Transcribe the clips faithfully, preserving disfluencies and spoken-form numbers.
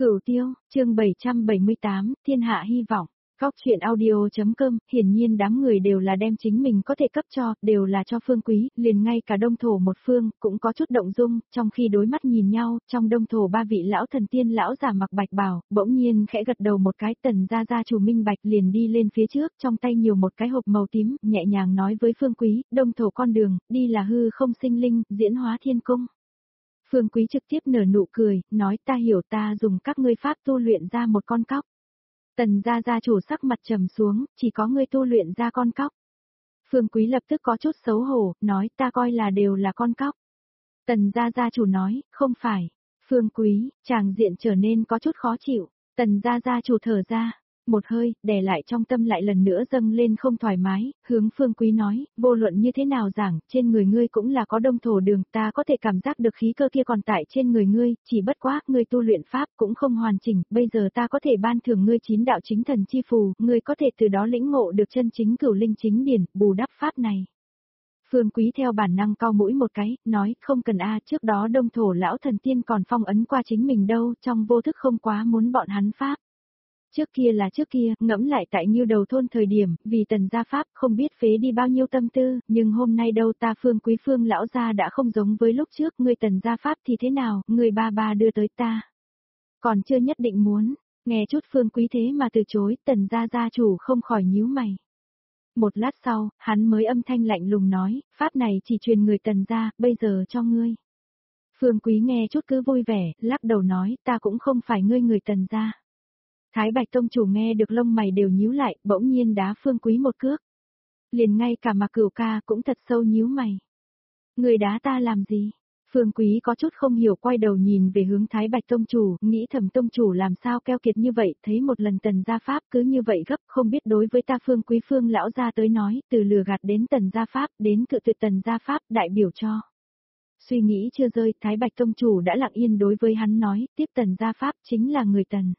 Cửu Tiêu, chương bảy trăm bảy mươi tám, Thiên hạ hy vọng. Góc chuyện audio.com, hiển nhiên đám người đều là đem chính mình có thể cấp cho, đều là cho Phương Quý, liền ngay cả Đông Thổ một phương, cũng có chút động dung, trong khi đối mắt nhìn nhau, trong Đông Thổ ba vị lão thần tiên lão giả mặc bạch bào, bỗng nhiên khẽ gật đầu một cái, Tần gia gia chủ Minh Bạch liền đi lên phía trước, trong tay nhiều một cái hộp màu tím, nhẹ nhàng nói với Phương Quý, Đông Thổ con đường, đi là hư không sinh linh, diễn hóa thiên cung. Phương Quý trực tiếp nở nụ cười, nói ta hiểu ta dùng các ngươi pháp tu luyện ra một con cóc. Tần gia gia chủ sắc mặt trầm xuống, chỉ có ngươi tu luyện ra con cóc. Phương Quý lập tức có chút xấu hổ, nói ta coi là đều là con cóc. Tần gia gia chủ nói, không phải. Phương Quý, chàng diện trở nên có chút khó chịu. Tần gia gia chủ thở ra, một hơi, đè lại trong tâm lại lần nữa dâng lên không thoải mái, hướng Phương Quý nói, vô luận như thế nào giảng, trên người ngươi cũng là có Đông Thổ đường, ta có thể cảm giác được khí cơ kia còn tại trên người ngươi, chỉ bất quá, ngươi tu luyện pháp cũng không hoàn chỉnh, bây giờ ta có thể ban thưởng ngươi chín đạo chính thần chi phù, ngươi có thể từ đó lĩnh ngộ được chân chính cửu linh chính điển, bù đắp pháp này. Phương Quý theo bản năng cau mũi một cái, nói, không cần a, trước đó Đông Thổ lão thần tiên còn phong ấn qua chính mình đâu, trong vô thức không quá muốn bọn hắn pháp. Trước kia là trước kia, ngẫm lại tại Ngưu Đầu thôn thời điểm, vì Tần gia pháp không biết phế đi bao nhiêu tâm tư, nhưng hôm nay đâu ta Phương Quý Phương lão gia đã không giống với lúc trước, người Tần gia pháp thì thế nào, người ba ba đưa tới ta. Còn chưa nhất định muốn, nghe chút Phương Quý thế mà từ chối, Tần gia gia chủ không khỏi nhíu mày. Một lát sau, hắn mới âm thanh lạnh lùng nói, pháp này chỉ truyền người Tần gia, bây giờ cho ngươi. Phương Quý nghe chút cứ vui vẻ, lắc đầu nói, ta cũng không phải ngươi người Tần gia. Thái Bạch Tông chủ nghe được lông mày đều nhíu lại, bỗng nhiên đá Phương Quý một cước. Liền ngay cả Mạc Cửu ca cũng thật sâu nhíu mày. Người đá ta làm gì? Phương Quý có chút không hiểu quay đầu nhìn về hướng Thái Bạch Tông chủ, nghĩ thầm Tông chủ làm sao keo kiệt như vậy, thấy một lần Tần gia pháp cứ như vậy gấp, không biết đối với ta Phương Quý Phương lão gia tới nói, từ lừa gạt đến Tần gia pháp, đến cự tuyệt Tần gia pháp, đại biểu cho. Suy nghĩ chưa rơi, Thái Bạch Tông chủ đã lặng yên đối với hắn nói, tiếp Tần gia pháp chính là người Tần.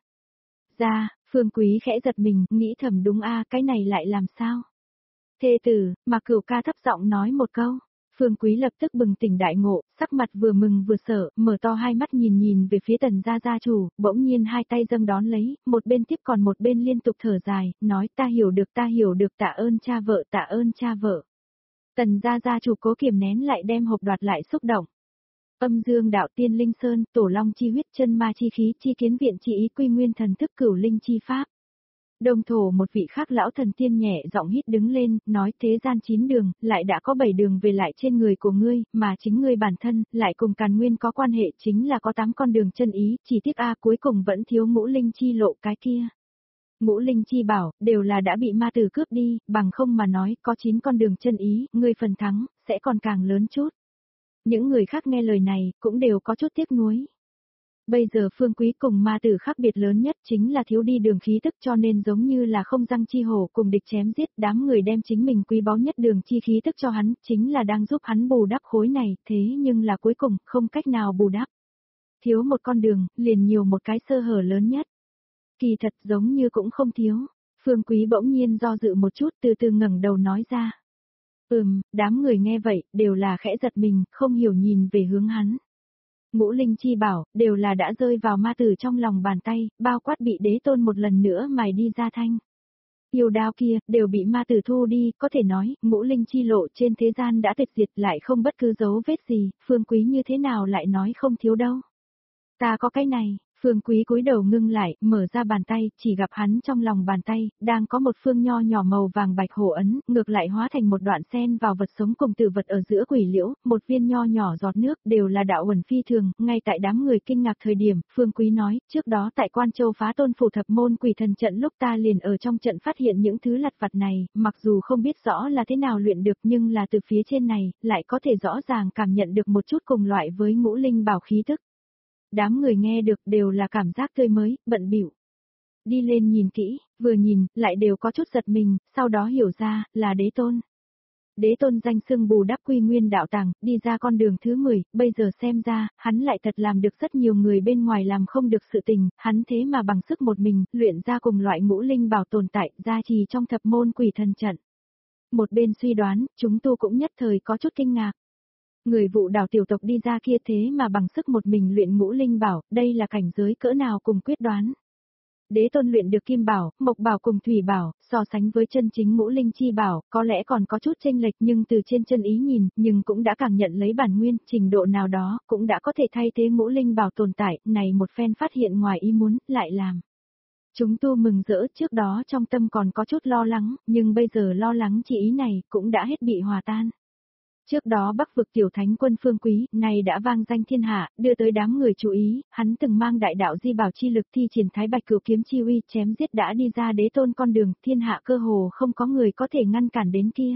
Ra, Phương Quý khẽ giật mình, nghĩ thầm đúng a, cái này lại làm sao? Thê tử, mà Cửu ca thấp giọng nói một câu. Phương Quý lập tức bừng tỉnh đại ngộ, sắc mặt vừa mừng vừa sợ, mở to hai mắt nhìn nhìn về phía Tần gia gia chủ, bỗng nhiên hai tay dâng đón lấy, một bên tiếp còn một bên liên tục thở dài, nói ta hiểu được ta hiểu được tạ ơn cha vợ tạ ơn cha vợ. Tần gia gia chủ cố kiềm nén lại đem hộp đoạt lại xúc động. Âm dương đạo tiên linh sơn, tổ long chi huyết chân ma chi khí chi kiến viện chi ý quy nguyên thần thức cửu linh chi pháp. Đông Thổ một vị khác lão thần tiên nhẹ giọng hít đứng lên, nói thế gian chín đường, lại đã có bảy đường về lại trên người của ngươi, mà chính ngươi bản thân, lại cùng Càn Nguyên có quan hệ chính là có tám con đường chân ý, chỉ tiếc a cuối cùng vẫn thiếu ngũ linh chi lộ cái kia. Ngũ linh chi bảo, đều là đã bị ma tử cướp đi, bằng không mà nói, có chín con đường chân ý, ngươi phần thắng, sẽ còn càng lớn chút. Những người khác nghe lời này, cũng đều có chút tiếc nuối. Bây giờ Phương Quý cùng ma tử khác biệt lớn nhất chính là thiếu đi đường khí tức cho nên giống như là không răng chi hổ cùng địch chém giết đám người đem chính mình quý báu nhất đường chi khí tức cho hắn, chính là đang giúp hắn bù đắp khối này, thế nhưng là cuối cùng không cách nào bù đắp. Thiếu một con đường, liền nhiều một cái sơ hở lớn nhất. Kỳ thật giống như cũng không thiếu. Phương Quý bỗng nhiên do dự một chút từ từ ngẩng đầu nói ra. Ừm, đám người nghe vậy, đều là khẽ giật mình, không hiểu nhìn về hướng hắn. Ngũ linh chi bảo, đều là đã rơi vào ma tử trong lòng bàn tay, bao quát bị đế tôn một lần nữa mài đi ra thanh. Yêu đao kia, đều bị ma tử thu đi, có thể nói, ngũ linh chi lộ trên thế gian đã tuyệt diệt lại không bất cứ dấu vết gì, Phương Quý như thế nào lại nói không thiếu đâu. Ta có cái này. Phương Quý cúi đầu ngưng lại, mở ra bàn tay, chỉ gặp hắn trong lòng bàn tay, đang có một phương nho nhỏ màu vàng bạch hổ ấn, ngược lại hóa thành một đoạn sen vào vật sống cùng tử vật ở giữa quỷ liễu, một viên nho nhỏ giọt nước, đều là đạo uẩn phi thường, ngay tại đám người kinh ngạc thời điểm, Phương Quý nói, trước đó tại Quan Châu phá tôn phủ thập môn quỷ thần trận lúc ta liền ở trong trận phát hiện những thứ lặt vặt này, mặc dù không biết rõ là thế nào luyện được nhưng là từ phía trên này, lại có thể rõ ràng cảm nhận được một chút cùng loại với ngũ linh bảo khí tức. Đám người nghe được đều là cảm giác tươi mới, bận bịu. Đi lên nhìn kỹ, vừa nhìn, lại đều có chút giật mình, sau đó hiểu ra, là đế tôn. Đế tôn danh xưng bù đắp quy nguyên đạo tàng, đi ra con đường thứ mười, bây giờ xem ra, hắn lại thật làm được rất nhiều người bên ngoài làm không được sự tình, hắn thế mà bằng sức một mình, luyện ra cùng loại ngũ linh bảo tồn tại, gia trì trong thập môn quỷ thần trận. Một bên suy đoán, chúng tu cũng nhất thời có chút kinh ngạc. Người vụ đảo tiểu tộc đi ra kia thế mà bằng sức một mình luyện ngũ linh bảo, đây là cảnh giới cỡ nào cùng quyết đoán. Đế tôn luyện được kim bảo, mộc bảo cùng thủy bảo, so sánh với chân chính ngũ linh chi bảo, có lẽ còn có chút chênh lệch nhưng từ trên chân ý nhìn, nhưng cũng đã càng nhận lấy bản nguyên, trình độ nào đó, cũng đã có thể thay thế ngũ linh bảo tồn tại, này một phen phát hiện ngoài ý muốn, lại làm. Chúng tu mừng rỡ, trước đó trong tâm còn có chút lo lắng, nhưng bây giờ lo lắng chỉ ý này, cũng đã hết bị hòa tan. Trước đó Bắc vực tiểu thánh quân Phương Quý, này đã vang danh thiên hạ, đưa tới đám người chú ý, hắn từng mang đại đạo di bảo chi lực thi triển thái bạch cửu kiếm chi uy, chém giết đã đi ra đế tôn con đường, thiên hạ cơ hồ không có người có thể ngăn cản đến kia.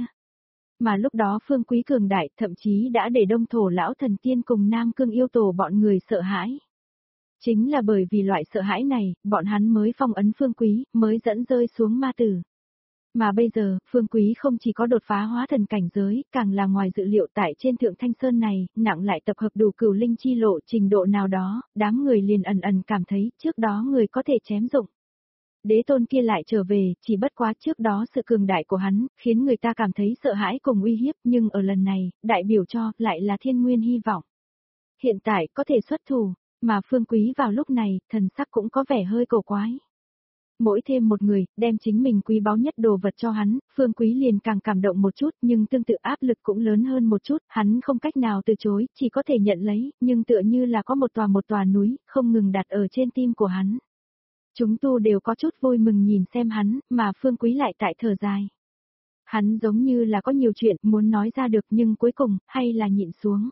Mà lúc đó Phương Quý cường đại, thậm chí đã để đông thổ lão thần tiên cùng Nam Cương yêu tổ bọn người sợ hãi. Chính là bởi vì loại sợ hãi này, bọn hắn mới phong ấn Phương Quý, mới dẫn rơi xuống ma tử. Mà bây giờ, Phương Quý không chỉ có đột phá hóa thần cảnh giới, càng là ngoài dự liệu tại trên Thượng Thanh Sơn này, nặng lại tập hợp đủ cửu linh chi lộ trình độ nào đó, đám người liền ẩn ẩn cảm thấy trước đó người có thể chém dụng. Đế tôn kia lại trở về, chỉ bất quá trước đó sự cường đại của hắn, khiến người ta cảm thấy sợ hãi cùng uy hiếp, nhưng ở lần này, đại biểu cho, lại là thiên nguyên hy vọng. Hiện tại, có thể xuất thủ, mà Phương Quý vào lúc này, thần sắc cũng có vẻ hơi cổ quái. Mỗi thêm một người, đem chính mình quý báu nhất đồ vật cho hắn, Phương Quý liền càng cảm động một chút, nhưng tương tự áp lực cũng lớn hơn một chút, hắn không cách nào từ chối, chỉ có thể nhận lấy, nhưng tựa như là có một tòa một tòa núi, không ngừng đặt ở trên tim của hắn. Chúng tu đều có chút vui mừng nhìn xem hắn, mà Phương Quý lại tại thở dài. Hắn giống như là có nhiều chuyện muốn nói ra được nhưng cuối cùng, hay là nhịn xuống.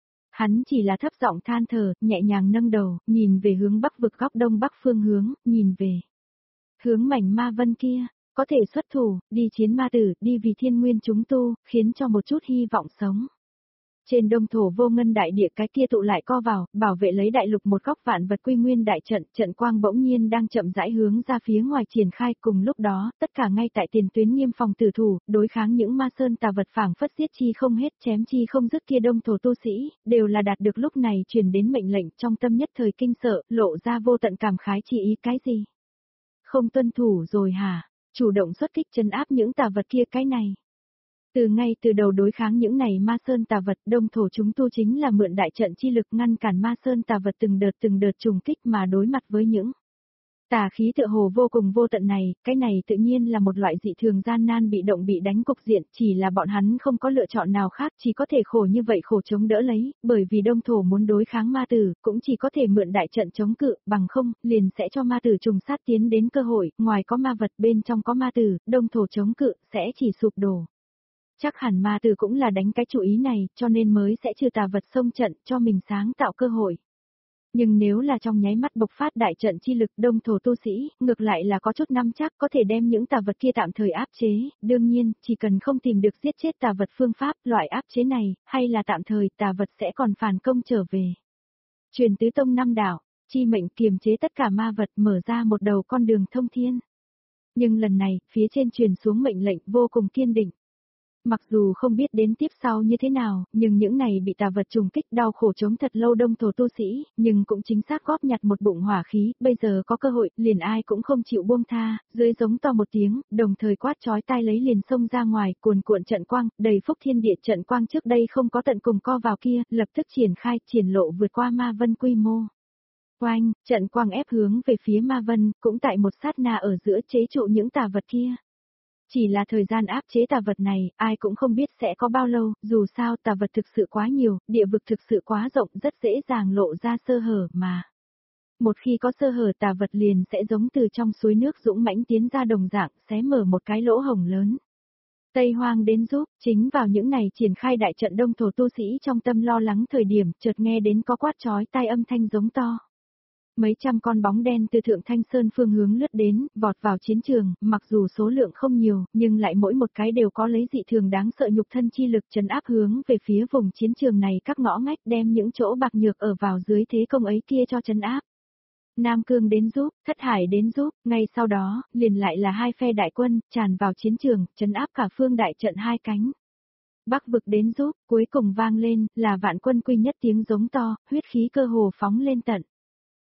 Hắn chỉ là thấp giọng than thở, nhẹ nhàng nâng đầu, nhìn về hướng bắc vực góc đông bắc phương hướng, nhìn về. Hướng mảnh ma vân kia, có thể xuất thủ, đi chiến ma tử, đi vì thiên nguyên chúng tu, khiến cho một chút hy vọng sống. Trên đông thổ vô ngân đại địa cái kia tụ lại co vào, bảo vệ lấy đại lục một góc vạn vật quy nguyên đại trận, trận quang bỗng nhiên đang chậm rãi hướng ra phía ngoài triển khai, cùng lúc đó, tất cả ngay tại tiền tuyến nghiêm phòng tử thủ, đối kháng những ma sơn tà vật phảng phất giết chi không hết, chém chi không dứt kia đông thổ tu sĩ, đều là đạt được lúc này truyền đến mệnh lệnh trong tâm nhất thời kinh sợ, lộ ra vô tận cảm khái chi ý cái gì. Không tuân thủ rồi hả? Chủ động xuất kích trấn áp những tà vật kia cái này. Từ ngay từ đầu đối kháng những này ma sơn tà vật, đông thổ chúng tu chính là mượn đại trận chi lực ngăn cản ma sơn tà vật từng đợt từng đợt trùng kích mà đối mặt với những tà khí tựa hồ vô cùng vô tận này, cái này tự nhiên là một loại dị thường gian nan bị động bị đánh cục diện, chỉ là bọn hắn không có lựa chọn nào khác, chỉ có thể khổ như vậy khổ chống đỡ lấy, bởi vì đông thổ muốn đối kháng ma tử, cũng chỉ có thể mượn đại trận chống cự, bằng không, liền sẽ cho ma tử trùng sát tiến đến cơ hội, ngoài có ma vật bên trong có ma tử, đông thổ chống cự, sẽ chỉ sụp đổ. Chắc hẳn ma tử cũng là đánh cái chủ ý này, cho nên mới sẽ trừ tà vật xông trận, cho mình sáng tạo cơ hội. Nhưng nếu là trong nháy mắt bộc phát đại trận chi lực đông thổ tu sĩ, ngược lại là có chút năm chắc có thể đem những tà vật kia tạm thời áp chế, đương nhiên, chỉ cần không tìm được giết chết tà vật phương pháp, loại áp chế này, hay là tạm thời tà vật sẽ còn phản công trở về. Truyền tứ tông năm đạo, chi mệnh kiềm chế tất cả ma vật mở ra một đầu con đường thông thiên. Nhưng lần này, phía trên truyền xuống mệnh lệnh vô cùng kiên định. Mặc dù không biết đến tiếp sau như thế nào, nhưng những này bị tà vật trùng kích đau khổ chống thật lâu đông thổ tu sĩ, nhưng cũng chính xác góp nhặt một bụng hỏa khí, bây giờ có cơ hội, liền ai cũng không chịu buông tha, dưới giống to một tiếng, đồng thời quát chói tai lấy liền xông ra ngoài, cuồn cuộn trận quang, đầy phúc thiên địa trận quang trước đây không có tận cùng co vào kia, lập tức triển khai, triển lộ vượt qua ma vân quy mô. Oanh, trận quang ép hướng về phía ma vân, cũng tại một sát na ở giữa chế trụ những tà vật kia. Chỉ là thời gian áp chế tà vật này, ai cũng không biết sẽ có bao lâu, dù sao tà vật thực sự quá nhiều, địa vực thực sự quá rộng, rất dễ dàng lộ ra sơ hở mà. Một khi có sơ hở tà vật liền sẽ giống từ trong suối nước dũng mãnh tiến ra đồng dạng, xé mở một cái lỗ hổng lớn. Tây Hoang đến giúp, chính vào những ngày triển khai đại trận đông thổ tu sĩ trong tâm lo lắng thời điểm, chợt nghe đến có quát chói tai âm thanh giống to. Mấy trăm con bóng đen từ Thượng Thanh Sơn phương hướng lướt đến, vọt vào chiến trường, mặc dù số lượng không nhiều, nhưng lại mỗi một cái đều có lấy dị thường đáng sợ nhục thân chi lực trấn áp hướng về phía vùng chiến trường này các ngõ ngách đem những chỗ bạc nhược ở vào dưới thế công ấy kia cho trấn áp. Nam Cương đến giúp, Thất Hải đến giúp, ngay sau đó, liền lại là hai phe đại quân, tràn vào chiến trường, trấn áp cả phương đại trận hai cánh. Bắc vực đến giúp, cuối cùng vang lên, là vạn quân quy nhất tiếng giống to, huyết khí cơ hồ phóng lên tận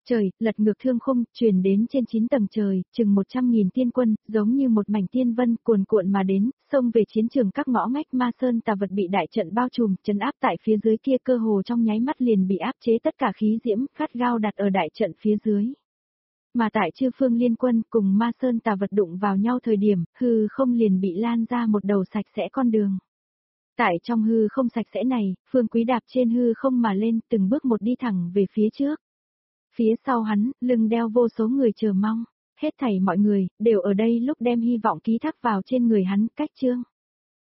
Trời, lật ngược thương khung, truyền đến trên chín tầng trời, chừng một trăm nghìn tiên quân, giống như một mảnh tiên vân cuồn cuộn mà đến, xông về chiến trường các ngõ ngách ma sơn tà vật bị đại trận bao trùm, trấn áp tại phía dưới kia cơ hồ trong nháy mắt liền bị áp chế tất cả khí diễm, gắt gao đặt ở đại trận phía dưới. Mà tại chư phương liên quân cùng ma sơn tà vật đụng vào nhau thời điểm, hư không liền bị lan ra một đầu sạch sẽ con đường. Tại trong hư không sạch sẽ này, Phương Quý đạp trên hư không mà lên, từng bước một đi thẳng về phía trước. Phía sau hắn, lưng đeo vô số người chờ mong, hết thảy mọi người, đều ở đây lúc đem hy vọng ký thác vào trên người hắn, cách chương.